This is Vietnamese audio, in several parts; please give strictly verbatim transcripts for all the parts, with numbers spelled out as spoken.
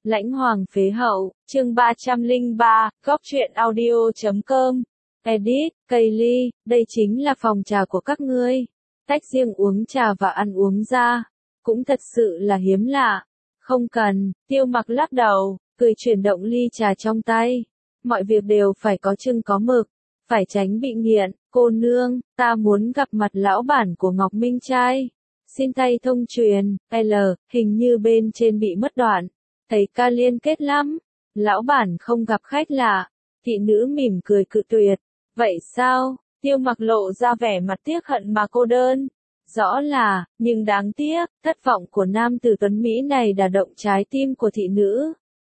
Lãnh Hoàng phế hậu, chương ba trăm lẻ ba, góc truyện audio chấm com. Edit, Kaylee, đây chính là phòng trà của các ngươi. Tách riêng uống trà và ăn uống ra. Cũng thật sự là hiếm lạ. Không cần, Tiêu Mặc lắc đầu, cười chuyển động ly trà trong tay. Mọi việc đều phải có chừng có mực. Phải tránh bị nghiện. Cô nương, ta muốn gặp mặt lão bản của Ngọc Minh trai. Xin thay thông truyền, L, hình như bên trên bị mất đoạn. Thấy ca liên kết lắm. Lão bản không gặp khách lạ. Thị nữ mỉm cười cự tuyệt. Vậy sao? Tiêu Mặc lộ ra vẻ mặt tiếc hận mà cô đơn. Rõ là, nhưng đáng tiếc, thất vọng của nam tử tuấn Mỹ này đã động trái tim của thị nữ.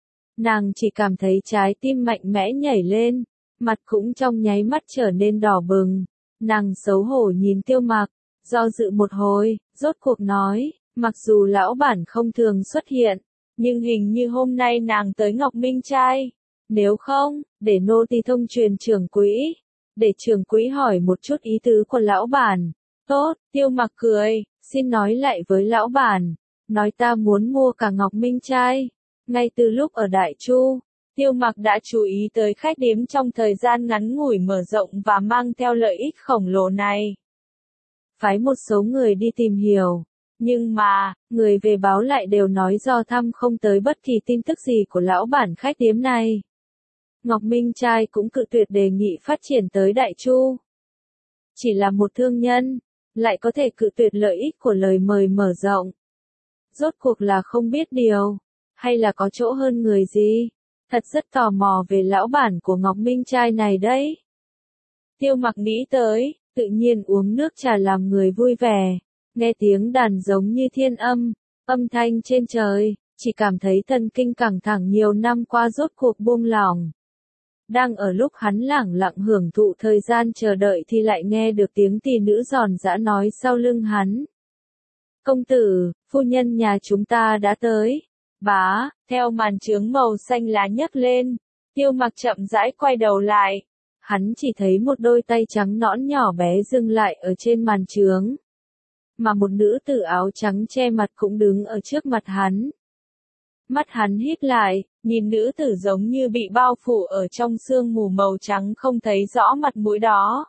Nàng chỉ cảm thấy trái tim mạnh mẽ nhảy lên. Mặt cũng trong nháy mắt trở nên đỏ bừng. Nàng xấu hổ nhìn Tiêu Mặc. Do dự một hồi, rốt cuộc nói, mặc dù lão bản không thường xuất hiện, nhưng hình như hôm nay nàng tới Ngọc Minh trai. Nếu không, để nô tỳ thông truyền trưởng quỹ. Để trưởng quỹ hỏi một chút ý tứ của lão bản. Tốt, Tiêu Mặc cười, xin nói lại với lão bản. Nói ta muốn mua cả Ngọc Minh trai. Ngay từ lúc ở Đại Chu, Tiêu Mặc đã chú ý tới khách điếm trong thời gian ngắn ngủi mở rộng và mang theo lợi ích khổng lồ này. Phái một số người đi tìm hiểu. Nhưng mà, người về báo lại đều nói do thăm không tới bất kỳ tin tức gì của lão bản khách điếm này. Ngọc Minh trai cũng cự tuyệt đề nghị phát triển tới Đại Chu. Chỉ là một thương nhân, lại có thể cự tuyệt lợi ích của lời mời mở rộng. Rốt cuộc là không biết điều, hay là có chỗ hơn người gì? Thật rất tò mò về lão bản của Ngọc Minh trai này đấy. Tiêu Mặc nghĩ tới, tự nhiên uống nước trà làm người vui vẻ. Nghe tiếng đàn giống như thiên âm, âm thanh trên trời, chỉ cảm thấy thần kinh căng thẳng nhiều năm qua rốt cuộc buông lỏng. Đang ở lúc hắn lẳng lặng hưởng thụ thời gian chờ đợi thì lại nghe được tiếng tỷ nữ giòn giã nói sau lưng hắn. Công tử, phu nhân nhà chúng ta đã tới. Bá, theo màn chướng màu xanh lá nhấc lên, Tiêu Mặc chậm rãi quay đầu lại. Hắn chỉ thấy một đôi tay trắng nõn nhỏ bé dừng lại ở trên màn chướng. Mà một nữ tử áo trắng che mặt cũng đứng ở trước mặt hắn. Mắt hắn híp lại, nhìn nữ tử giống như bị bao phủ ở trong sương mù màu trắng không thấy rõ mặt mũi đó.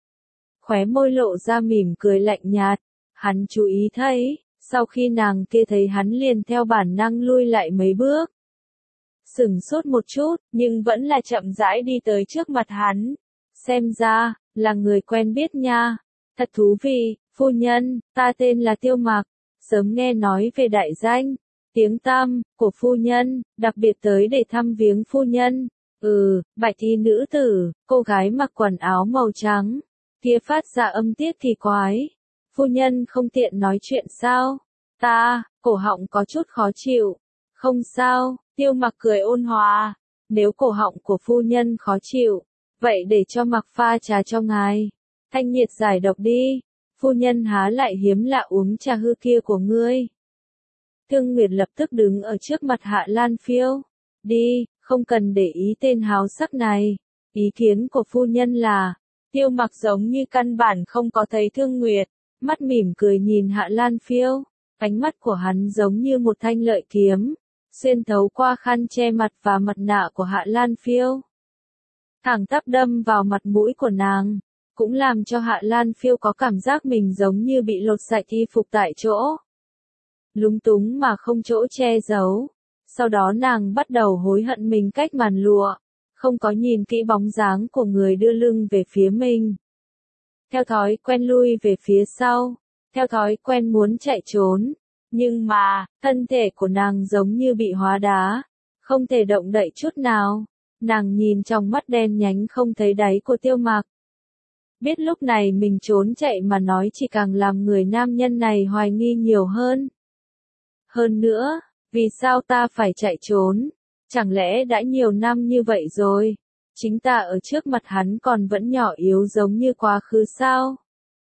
Khóe môi lộ ra mỉm cười lạnh nhạt, hắn chú ý thấy, sau khi nàng kia thấy hắn liền theo bản năng lui lại mấy bước. Sửng sốt một chút, nhưng vẫn là chậm rãi đi tới trước mặt hắn. Xem ra, là người quen biết nha. Thật thú vị, phu nhân, ta tên là Tiêu Mặc, sớm nghe nói về đại danh, tiếng tăm, của phu nhân, đặc biệt tới để thăm viếng phu nhân. Ừ, bạch y nữ tử, cô gái mặc quần áo màu trắng, kia phát ra âm tiết kỳ quái. Phu nhân không tiện nói chuyện sao? Ta, cổ họng có chút khó chịu. Không sao, Tiêu Mặc cười ôn hòa. Nếu cổ họng của phu nhân khó chịu, vậy để cho Mặc pha trà cho ngài. Thanh nhiệt giải độc đi. Phu nhân há lại hiếm lạ uống trà hư kia của ngươi. Thương Nguyệt lập tức đứng ở trước mặt Hạ Lan Phiêu. Đi, không cần để ý tên háo sắc này. Ý kiến của phu nhân là, Tiêu Mặc giống như căn bản không có thấy Thương Nguyệt. Mắt mỉm cười nhìn Hạ Lan Phiêu. Ánh mắt của hắn giống như một thanh lợi kiếm. Xuyên thấu qua khăn che mặt và mặt nạ của Hạ Lan Phiêu. Thẳng tắp đâm vào mặt mũi của nàng. Cũng làm cho Hạ Lan Phiêu có cảm giác mình giống như bị lột sạch y phục tại chỗ. Lúng túng mà không chỗ che giấu. Sau đó nàng bắt đầu hối hận mình cách màn lụa. Không có nhìn kỹ bóng dáng của người đưa lưng về phía mình. Theo thói quen lui về phía sau. Theo thói quen muốn chạy trốn. Nhưng mà, thân thể của nàng giống như bị hóa đá. Không thể động đậy chút nào. Nàng nhìn trong mắt đen nhánh không thấy đáy của Tiêu Mặc. Biết lúc này mình trốn chạy mà nói chỉ càng làm người nam nhân này hoài nghi nhiều hơn. Hơn nữa, vì sao ta phải chạy trốn? Chẳng lẽ đã nhiều năm như vậy rồi? Chính ta ở trước mặt hắn còn vẫn nhỏ yếu giống như quá khứ sao?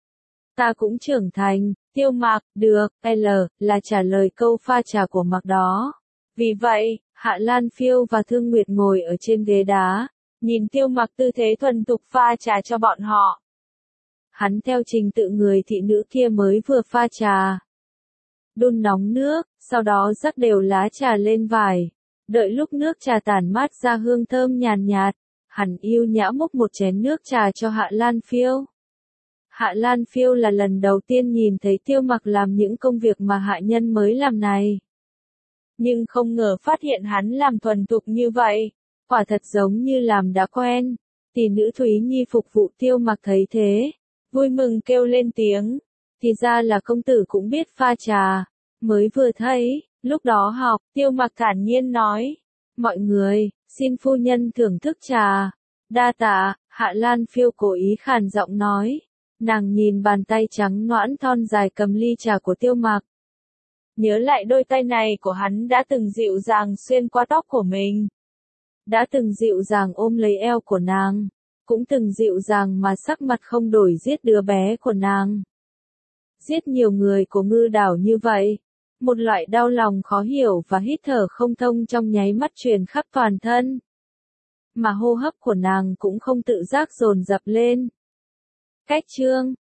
Ta cũng trưởng thành, Tiêu Mặc, được, L, là trả lời câu pha trà của Mặc đó. Vì vậy, Hạ Lan Phiêu và Thương Nguyệt ngồi ở trên ghế đá, nhìn Tiêu Mặc tư thế thuần thục pha trà cho bọn họ. Hắn theo trình tự người thị nữ kia mới vừa pha trà. Đun nóng nước, sau đó rắc đều lá trà lên vải. Đợi lúc nước trà tản mát ra hương thơm nhàn nhạt, hắn yêu nhã múc một chén nước trà cho Hạ Lan Phiêu. Hạ Lan Phiêu là lần đầu tiên nhìn thấy Tiêu Mặc làm những công việc mà hạ nhân mới làm này. Nhưng không ngờ phát hiện hắn làm thuần thục như vậy, quả thật giống như làm đã quen. Tỷ nữ Thúy Nhi phục vụ Tiêu Mặc thấy thế, vui mừng kêu lên tiếng, thì ra là công tử cũng biết pha trà, mới vừa thấy, lúc đó học, Tiêu Mặc thản nhiên nói, mọi người, xin phu nhân thưởng thức trà. Đa tạ, Hạ Lan Phiêu cố ý khàn giọng nói, nàng nhìn bàn tay trắng nõn thon dài cầm ly trà của Tiêu Mặc. Nhớ lại đôi tay này của hắn đã từng dịu dàng xuyên qua tóc của mình. Đã từng dịu dàng ôm lấy eo của nàng, cũng từng dịu dàng mà sắc mặt không đổi giết đứa bé của nàng. Giết nhiều người của Ngư Đảo như vậy, một loại đau lòng khó hiểu và hít thở không thông trong nháy mắt truyền khắp toàn thân. Mà hô hấp của nàng cũng không tự giác dồn dập lên. Cách chương